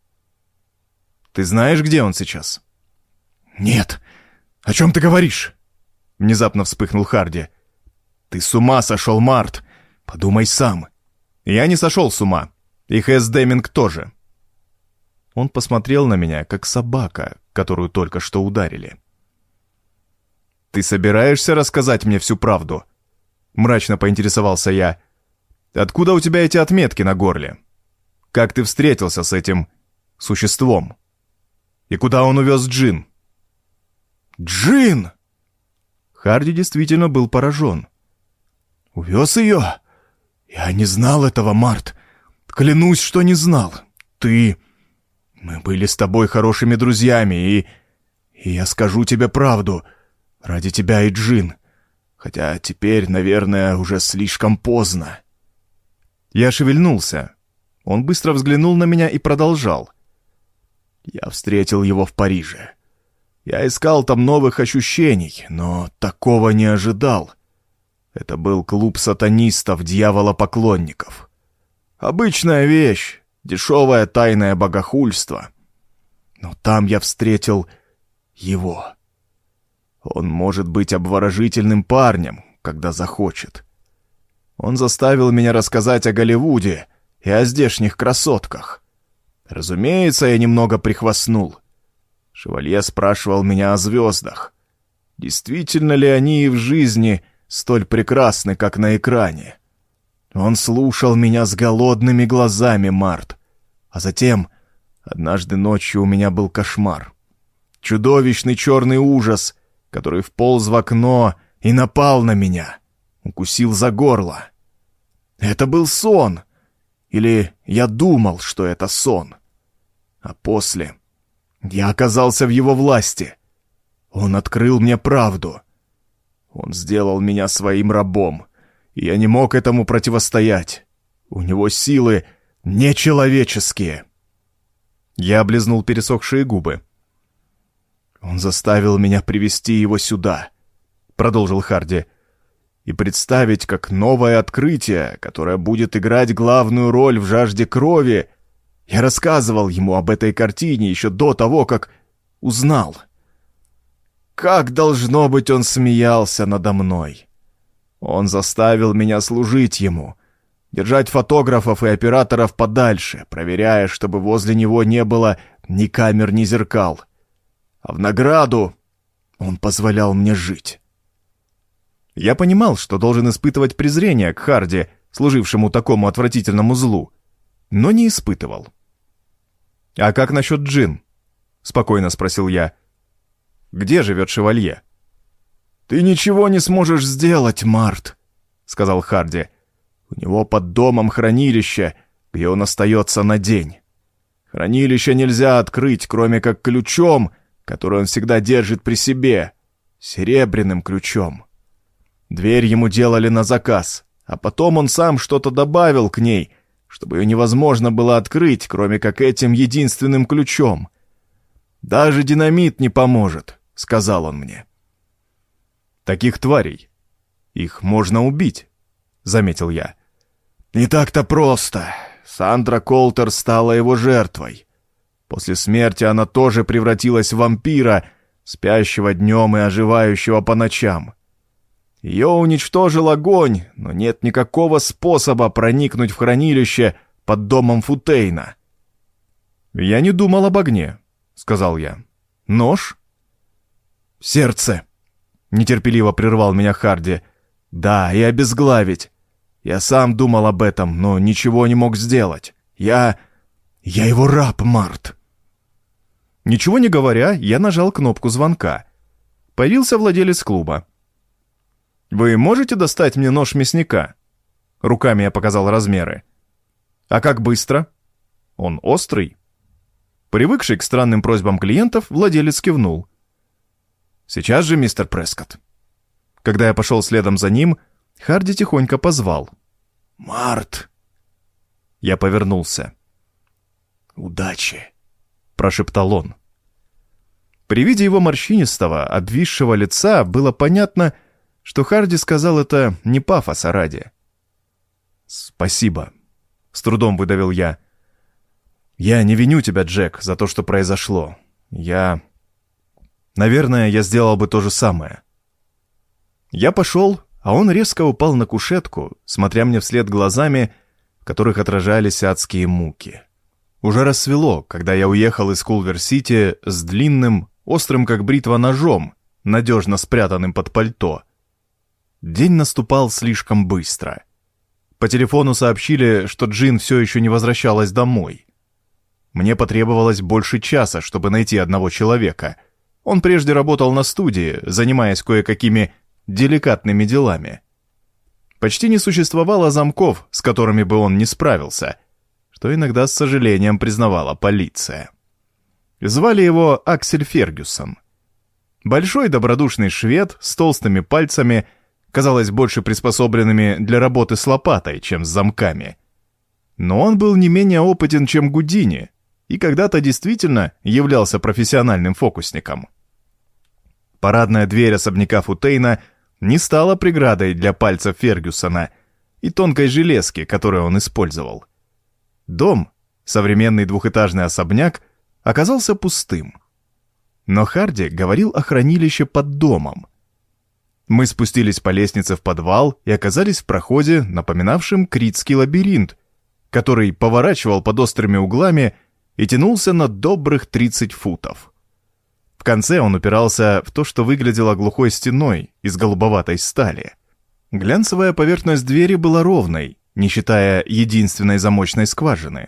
«Ты знаешь, где он сейчас?» «Нет. О чем ты говоришь?» Внезапно вспыхнул Харди. «Ты с ума сошел, Март! Подумай сам!» «Я не сошел с ума. И Хэс Деминг тоже». Он посмотрел на меня, как собака, которую только что ударили. «Ты собираешься рассказать мне всю правду?» Мрачно поинтересовался я. «Откуда у тебя эти отметки на горле? Как ты встретился с этим существом? И куда он увез Джин?» «Джин!» Харди действительно был поражен. «Увез ее? Я не знал этого, Март. Клянусь, что не знал. Ты... Мы были с тобой хорошими друзьями, и... И я скажу тебе правду. Ради тебя и Джин. Хотя теперь, наверное, уже слишком поздно». Я шевельнулся. Он быстро взглянул на меня и продолжал. «Я встретил его в Париже. Я искал там новых ощущений, но такого не ожидал. Это был клуб сатанистов, дьяволопоклонников. Обычная вещь, дешевое тайное богохульство. Но там я встретил его. Он может быть обворожительным парнем, когда захочет. Он заставил меня рассказать о Голливуде и о здешних красотках. Разумеется, я немного прихвастнул. Шевалье спрашивал меня о звездах. Действительно ли они и в жизни столь прекрасны, как на экране? Он слушал меня с голодными глазами, Март. А затем, однажды ночью у меня был кошмар. Чудовищный черный ужас, который вполз в окно и напал на меня. Укусил за горло. Это был сон. Или я думал, что это сон. А после я оказался в его власти. Он открыл мне правду. Он сделал меня своим рабом, и я не мог этому противостоять. У него силы нечеловеческие. Я облизнул пересохшие губы. «Он заставил меня привести его сюда», — продолжил Харди, «и представить как новое открытие, которое будет играть главную роль в жажде крови. Я рассказывал ему об этой картине еще до того, как узнал. Как, должно быть, он смеялся надо мной. Он заставил меня служить ему, держать фотографов и операторов подальше, проверяя, чтобы возле него не было ни камер, ни зеркал. А в награду он позволял мне жить». Я понимал, что должен испытывать презрение к Харди, служившему такому отвратительному злу, но не испытывал. «А как насчет Джин?» — спокойно спросил я. «Где живет шевалье?» «Ты ничего не сможешь сделать, Март», — сказал Харди. «У него под домом хранилище, где он остается на день. Хранилище нельзя открыть, кроме как ключом, который он всегда держит при себе, серебряным ключом. Дверь ему делали на заказ, а потом он сам что-то добавил к ней, чтобы ее невозможно было открыть, кроме как этим единственным ключом. Даже динамит не поможет», — сказал он мне. «Таких тварей. Их можно убить», — заметил я. «Не так-то просто. Сандра Колтер стала его жертвой. После смерти она тоже превратилась в вампира, спящего днем и оживающего по ночам. Ее уничтожил огонь, но нет никакого способа проникнуть в хранилище под домом Футейна». «Я не думал об огне», — сказал я. «Нож?» «Сердце», — нетерпеливо прервал меня Харди. «Да, и обезглавить. Я сам думал об этом, но ничего не мог сделать. Я... я его раб, Март». Ничего не говоря, я нажал кнопку звонка. Появился владелец клуба. «Вы можете достать мне нож мясника?» Руками я показал размеры. «А как быстро?» «Он острый?» Привыкший к странным просьбам клиентов, владелец кивнул. «Сейчас же, мистер Прескотт». Когда я пошел следом за ним, Харди тихонько позвал. «Март!» Я повернулся. «Удачи!» — прошептал он. При виде его морщинистого, обвисшего лица было понятно, что Харди сказал это не пафоса ради. «Спасибо», — с трудом выдавил я. «Я не виню тебя, Джек, за то, что произошло. Я... Наверное, я сделал бы то же самое». Я пошел, а он резко упал на кушетку, смотря мне вслед глазами, в которых отражались адские муки. Уже рассвело, когда я уехал из Кулвер-Сити с длинным, острым как бритва ножом, надежно спрятанным под пальто. День наступал слишком быстро. По телефону сообщили, что Джин все еще не возвращалась домой. Мне потребовалось больше часа, чтобы найти одного человека. Он прежде работал на студии, занимаясь кое-какими деликатными делами. Почти не существовало замков, с которыми бы он не справился, что иногда с сожалением признавала полиция. Звали его Аксель Фергюсон. Большой добродушный швед с толстыми пальцами, казалось, больше приспособленными для работы с лопатой, чем с замками. Но он был не менее опытен, чем Гудини, и когда-то действительно являлся профессиональным фокусником. Парадная дверь особняка Футейна не стала преградой для пальцев Фергюсона и тонкой железки, которую он использовал. Дом, современный двухэтажный особняк, оказался пустым. Но Харди говорил о хранилище под домом. Мы спустились по лестнице в подвал и оказались в проходе, напоминавшем критский лабиринт, который поворачивал под острыми углами и тянулся на добрых тридцать футов. В конце он упирался в то, что выглядело глухой стеной из голубоватой стали. Глянцевая поверхность двери была ровной, не считая единственной замочной скважины.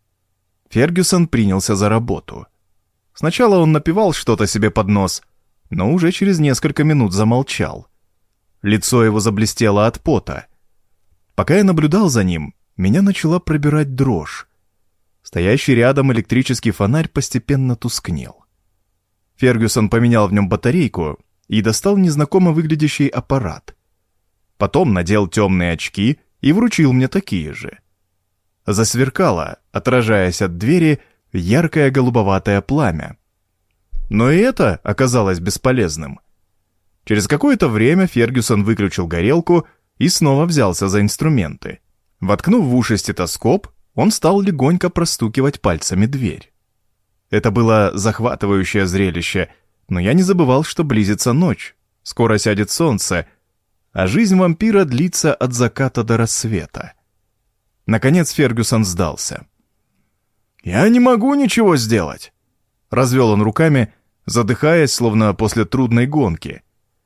Фергюсон принялся за работу. Сначала он напевал что-то себе под нос, но уже через несколько минут замолчал. Лицо его заблестело от пота. Пока я наблюдал за ним, меня начала пробирать дрожь. Стоящий рядом электрический фонарь постепенно тускнел. Фергюсон поменял в нем батарейку и достал незнакомо выглядящий аппарат. Потом надел темные очки и вручил мне такие же. Засверкало, отражаясь от двери, яркое голубоватое пламя. Но и это оказалось бесполезным. Через какое-то время Фергюсон выключил горелку и снова взялся за инструменты. Воткнув в уши стетоскоп, он стал легонько простукивать пальцами дверь. Это было захватывающее зрелище, но я не забывал, что близится ночь, скоро сядет солнце, а жизнь вампира длится от заката до рассвета. Наконец Фергюсон сдался. «Я не могу ничего сделать», — развел он руками, задыхаясь, словно после трудной гонки.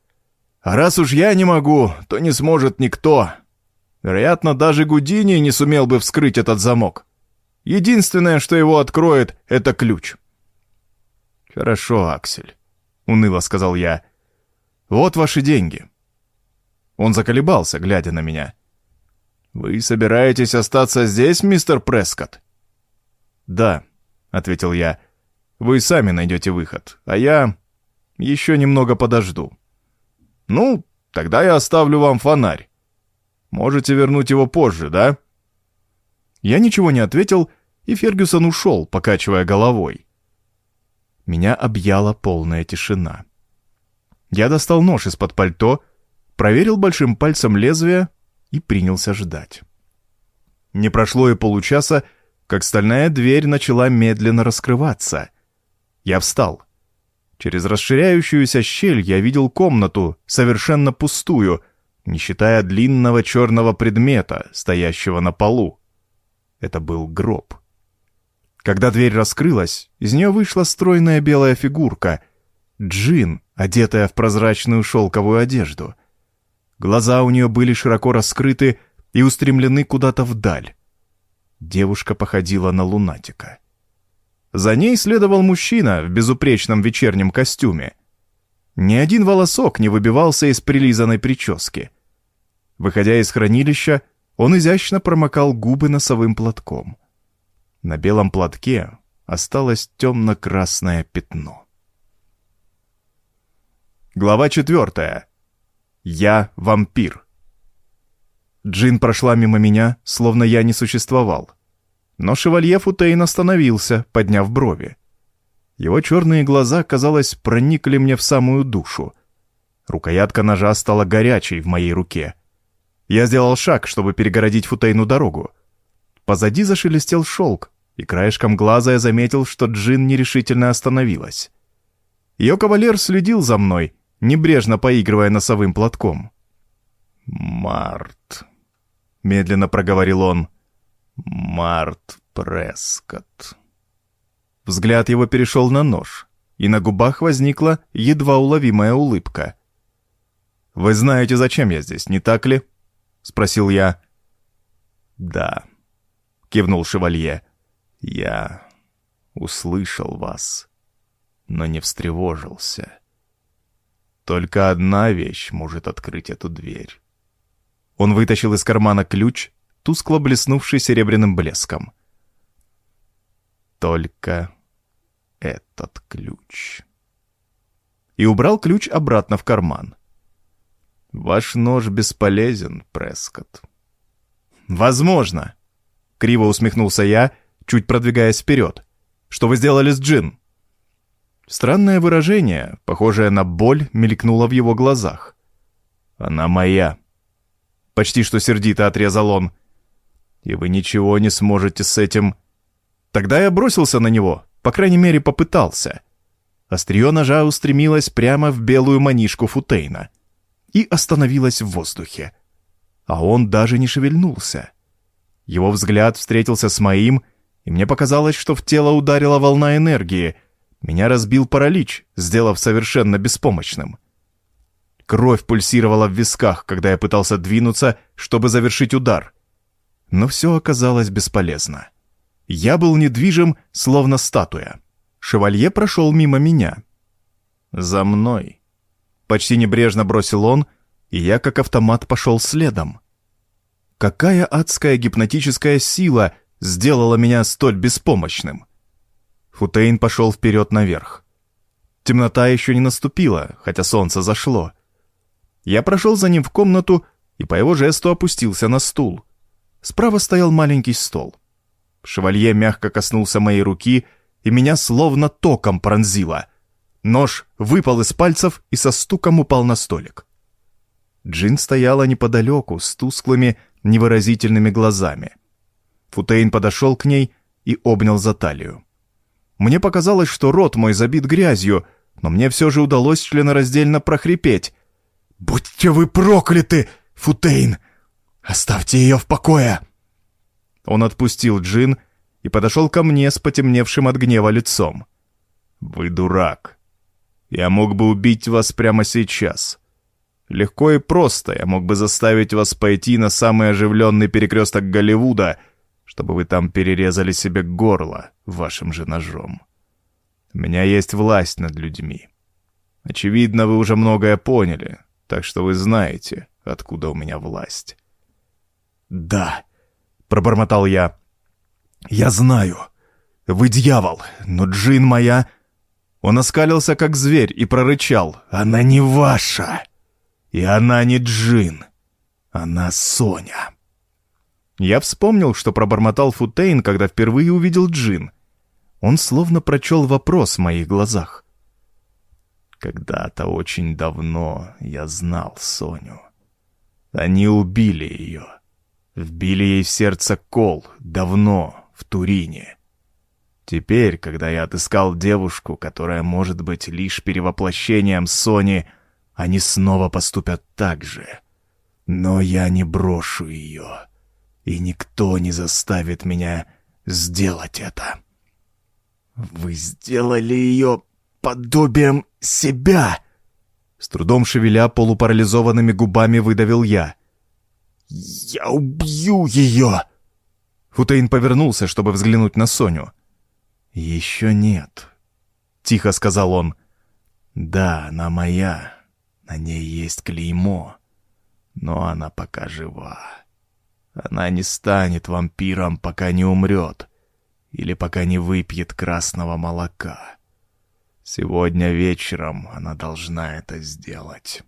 «А раз уж я не могу, то не сможет никто. Вероятно, даже Гудини не сумел бы вскрыть этот замок. Единственное, что его откроет, это ключ». «Хорошо, Аксель», — уныло сказал я. «Вот ваши деньги». Он заколебался, глядя на меня. «Вы собираетесь остаться здесь, мистер Прескотт?» «Да», — ответил я. «Вы сами найдете выход, а я еще немного подожду». «Ну, тогда я оставлю вам фонарь. Можете вернуть его позже, да?» Я ничего не ответил, и Фергюсон ушел, покачивая головой. Меня объяла полная тишина. Я достал нож из-под пальто, проверил большим пальцем лезвие и принялся ждать. Не прошло и получаса, как стальная дверь начала медленно раскрываться. Я встал. Через расширяющуюся щель я видел комнату, совершенно пустую, не считая длинного черного предмета, стоящего на полу. Это был гроб. Когда дверь раскрылась, из нее вышла стройная белая фигурка, Джин, одетая в прозрачную шелковую одежду. Глаза у нее были широко раскрыты и устремлены куда-то вдаль. Девушка походила на лунатика. За ней следовал мужчина в безупречном вечернем костюме. Ни один волосок не выбивался из прилизанной прически. Выходя из хранилища, он изящно промокал губы носовым платком. На белом платке осталось темно-красное пятно. Глава четвертая. Я вампир. Джин прошла мимо меня, словно я не существовал. Но шевалье Футейн остановился, подняв брови. Его черные глаза, казалось, проникли мне в самую душу. Рукоятка ножа стала горячей в моей руке. Я сделал шаг, чтобы перегородить Футейну дорогу. Позади зашелестел шелк, и краешком глаза я заметил, что Джин нерешительно остановилась. Ее кавалер следил за мной, небрежно поигрывая носовым платком. «Март», — медленно проговорил он, — «Март Прескотт». Взгляд его перешел на нож, и на губах возникла едва уловимая улыбка. «Вы знаете, зачем я здесь, не так ли?» — спросил я. «Да», — кивнул шевалье, — «я услышал вас, но не встревожился. Только одна вещь может открыть эту дверь». Он вытащил из кармана ключ, тускло блеснувший серебряным блеском. «Только этот ключ». И убрал ключ обратно в карман. «Ваш нож бесполезен, Прескотт». «Возможно», — криво усмехнулся я, чуть продвигаясь вперед. «Что вы сделали с Джин?» Странное выражение, похожее на боль, мелькнуло в его глазах. «Она моя», — почти что сердито отрезал он. «И вы ничего не сможете с этим...» Тогда я бросился на него, по крайней мере попытался. Острие ножа устремилось прямо в белую манишку Футейна и остановилось в воздухе. А он даже не шевельнулся. Его взгляд встретился с моим, и мне показалось, что в тело ударила волна энергии. Меня разбил паралич, сделав совершенно беспомощным. Кровь пульсировала в висках, когда я пытался двинуться, чтобы завершить удар. Но все оказалось бесполезно. Я был недвижим, словно статуя. Шевалье прошел мимо меня. «За мной!» Почти небрежно бросил он, и я как автомат пошел следом. Какая адская гипнотическая сила сделала меня столь беспомощным? Футейн пошел вперед наверх. Темнота еще не наступила, хотя солнце зашло. Я прошел за ним в комнату и по его жесту опустился на стул. Справа стоял маленький стол. Шевалье мягко коснулся моей руки, и меня словно током пронзило. Нож выпал из пальцев и со стуком упал на столик. Джин стояла неподалеку с тусклыми, невыразительными глазами. Футейн подошел к ней и обнял за талию. Мне показалось, что рот мой забит грязью, но мне все же удалось членораздельно прохрипеть. «Будьте вы прокляты, Футейн! Оставьте ее в покое!» Он отпустил Джин и подошел ко мне с потемневшим от гнева лицом. «Вы дурак. Я мог бы убить вас прямо сейчас. Легко и просто я мог бы заставить вас пойти на самый оживленный перекресток Голливуда, чтобы вы там перерезали себе горло вашим же ножом. У меня есть власть над людьми. Очевидно, вы уже многое поняли, так что вы знаете, откуда у меня власть». «Да», — пробормотал я. «Я знаю. Вы дьявол, но Джин моя...» Он оскалился, как зверь, и прорычал: «Она не ваша, и она не Джин. Она Соня». Я вспомнил, что пробормотал Футейн, когда впервые увидел Джин. Он словно прочел вопрос в моих глазах. «Когда-то очень давно я знал Соню. Они убили ее. Вбили ей в сердце кол давно, в Турине. Теперь, когда я отыскал девушку, которая может быть лишь перевоплощением Сони, они снова поступят так же. Но я не брошу ее, и никто не заставит меня сделать это». «Вы сделали ее подобием себя!» С трудом шевеля полупарализованными губами выдавил я. «Я убью ее!» Футейн повернулся, чтобы взглянуть на Соню. «Еще нет», — тихо сказал он. «Да, она моя, на ней есть клеймо, но она пока жива. Она не станет вампиром, пока не умрет или пока не выпьет красного молока. Сегодня вечером она должна это сделать».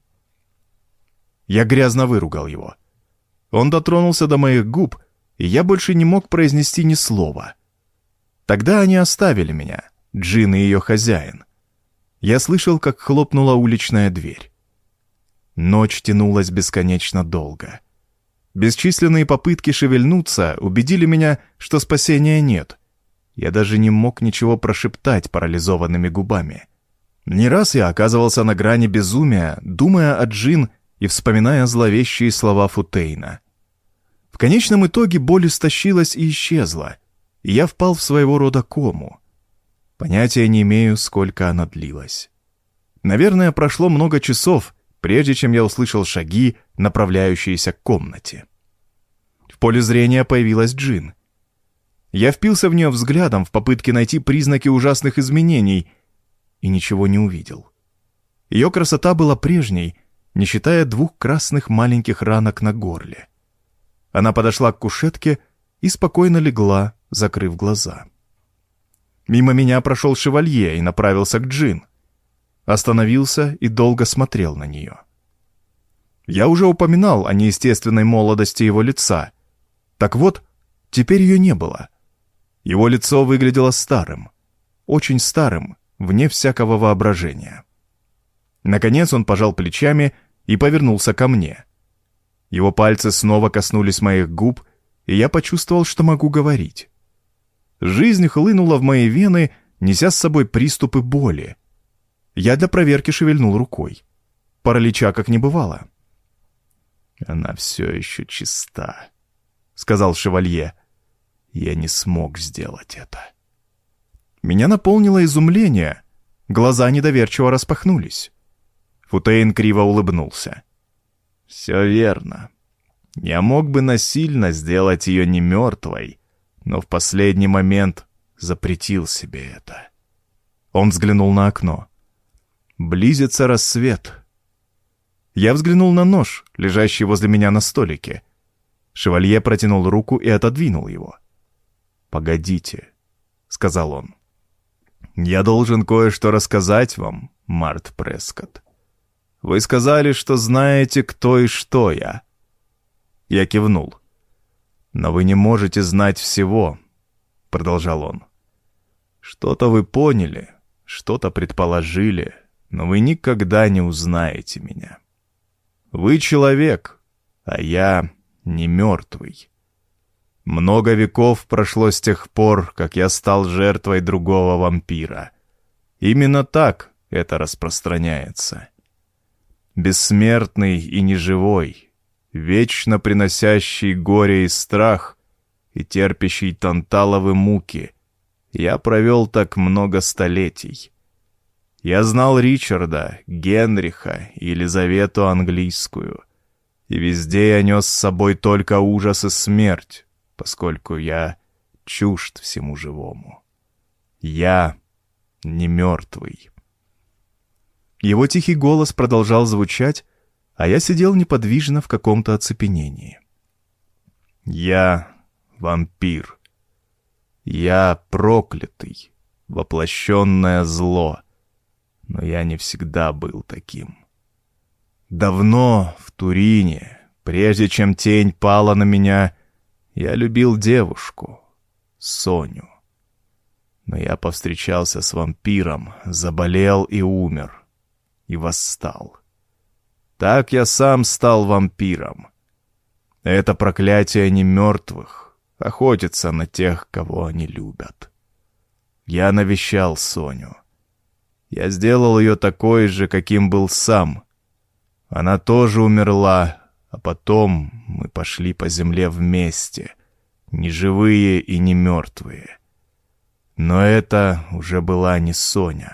Я грязно выругал его. Он дотронулся до моих губ, и я больше не мог произнести ни слова. Тогда они оставили меня, Джин и ее хозяин. Я слышал, как хлопнула уличная дверь. Ночь тянулась бесконечно долго. Бесчисленные попытки шевельнуться убедили меня, что спасения нет. Я даже не мог ничего прошептать парализованными губами. Не раз я оказывался на грани безумия, думая о Джин и вспоминая зловещие слова Футейна. В конечном итоге боль истощилась и исчезла, и я впал в своего рода кому. Понятия не имею, сколько она длилась. Наверное, прошло много часов, прежде чем я услышал шаги, направляющиеся к комнате. В поле зрения появилась Джин. Я впился в нее взглядом в попытке найти признаки ужасных изменений и ничего не увидел. Ее красота была прежней, не считая двух красных маленьких ранок на горле. Она подошла к кушетке и спокойно легла, закрыв глаза. Мимо меня прошел шевалье и направился к Джин. Остановился и долго смотрел на нее. Я уже упоминал о неестественной молодости его лица. Так вот, теперь ее не было. Его лицо выглядело старым, очень старым, вне всякого воображения. Наконец он пожал плечами и повернулся ко мне. Его пальцы снова коснулись моих губ, и я почувствовал, что могу говорить. Жизнь хлынула в мои вены, неся с собой приступы боли. Я для проверки шевельнул рукой. Паралича как не бывало. «Она все еще чиста», — сказал шевалье. «Я не смог сделать это». Меня наполнило изумление. Глаза недоверчиво распахнулись. Футейн криво улыбнулся. «Все верно. Я мог бы насильно сделать ее не мертвой, но в последний момент запретил себе это». Он взглянул на окно. «Близится рассвет». Я взглянул на нож, лежащий возле меня на столике. Шевалье протянул руку и отодвинул его. «Погодите», — сказал он. «Я должен кое-что рассказать вам, Март Прескотт. Вы сказали, что знаете, кто и что я». Я кивнул. «Но вы не можете знать всего», — продолжал он. «Что-то вы поняли, что-то предположили, но вы никогда не узнаете меня. Вы человек, а я не мертвый. Много веков прошло с тех пор, как я стал жертвой другого вампира. Именно так это распространяется. Бессмертный и неживой, вечно приносящий горе и страх и терпящий танталовы муки, я провел так много столетий. Я знал Ричарда, Генриха и Елизавету Английскую, и везде я нес с собой только ужас и смерть, поскольку я чужд всему живому. Я не мертвый». Его тихий голос продолжал звучать, а я сидел неподвижно в каком-то оцепенении. «Я вампир. Я проклятый, воплощенное зло, но я не всегда был таким. Давно в Турине, прежде чем тень пала на меня, я любил девушку, Соню. Но я повстречался с вампиром, заболел и умер, и восстал. Так я сам стал вампиром. Это проклятие немертвых охотится на тех, кого они любят. Я навещал Соню. Я сделал ее такой же, каким был сам. Она тоже умерла, а потом мы пошли по земле вместе, ни живые и не мертвые. Но это уже была не Соня.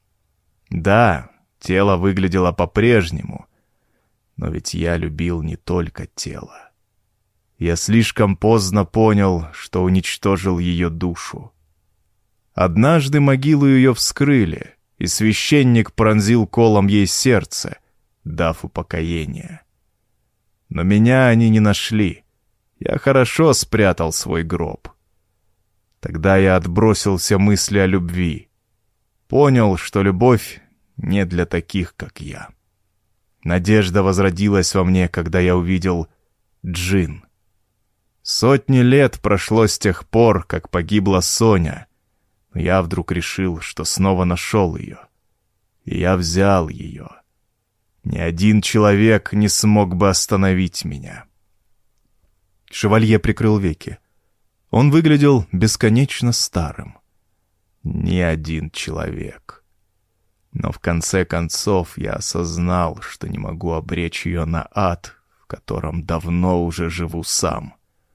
Да, тело выглядело по-прежнему, но ведь я любил не только тело. Я слишком поздно понял, что уничтожил ее душу. Однажды могилу ее вскрыли, и священник пронзил колом ей сердце, дав упокоение. Но меня они не нашли. Я хорошо спрятал свой гроб. Тогда я отбросил все мысли о любви. Понял, что любовь не для таких, как я. Надежда возродилась во мне, когда я увидел Джин. Сотни лет прошло с тех пор, как погибла Соня, но я вдруг решил, что снова нашел ее. И я взял ее. Ни один человек не смог бы остановить меня. Шевалье прикрыл веки. Он выглядел бесконечно старым. Ни один человек. Но в конце концов я осознал, что не могу обречь ее на ад, в котором давно уже живу сам.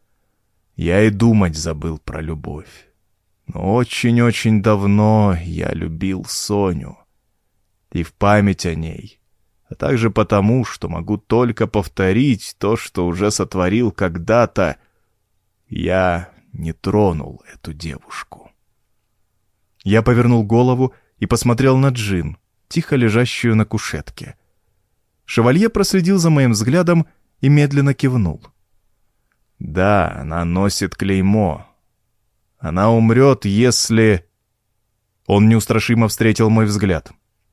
Я и думать забыл про любовь. Но очень-очень давно я любил Соню. И в память о ней, а также потому, что могу только повторить то, что уже сотворил когда-то, я не тронул эту девушку. Я повернул голову и посмотрел на Джин, тихо лежащую на кушетке. Шевалье проследил за моим взглядом и медленно кивнул. Да, она носит клеймо. Она умрет, если... Он неустрашимо встретил мой взгляд.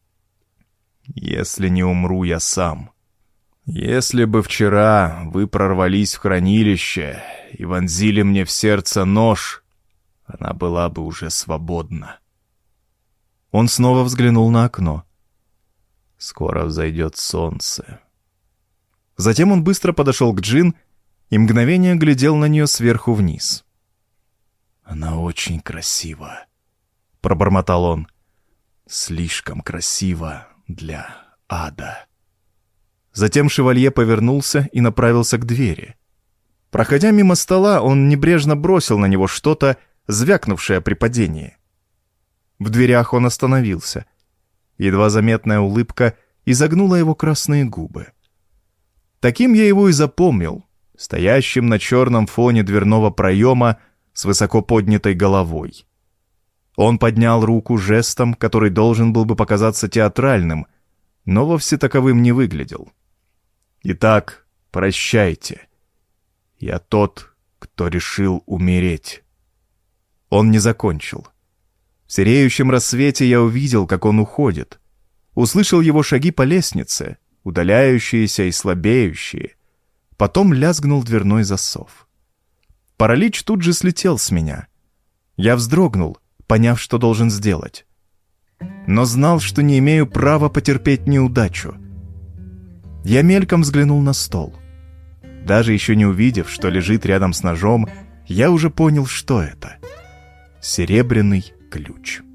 Если не умру я сам. Если бы вчера вы прорвались в хранилище и вонзили мне в сердце нож, она была бы уже свободна. Он снова взглянул на окно. Скоро взойдет солнце. Затем он быстро подошел к Джин и мгновение глядел на нее сверху вниз. «Она очень красива», — пробормотал он. «Слишком красива для ада». Затем шевалье повернулся и направился к двери. Проходя мимо стола, он небрежно бросил на него что-то, звякнувшее при падении. В дверях он остановился. Едва заметная улыбка изогнула его красные губы. Таким я его и запомнил, стоящим на черном фоне дверного проема с высоко поднятой головой. Он поднял руку жестом, который должен был бы показаться театральным, но вовсе таковым не выглядел. «Итак, прощайте. Я тот, кто решил умереть». Он не закончил. В сереющем рассвете я увидел, как он уходит. Услышал его шаги по лестнице, удаляющиеся и слабеющие. Потом лязгнул дверной засов. Паралич тут же слетел с меня. Я вздрогнул, поняв, что должен сделать. Но знал, что не имею права потерпеть неудачу. Я мельком взглянул на стол. Даже еще не увидев, что лежит рядом с ножом, я уже понял, что это. Серебряный ключ.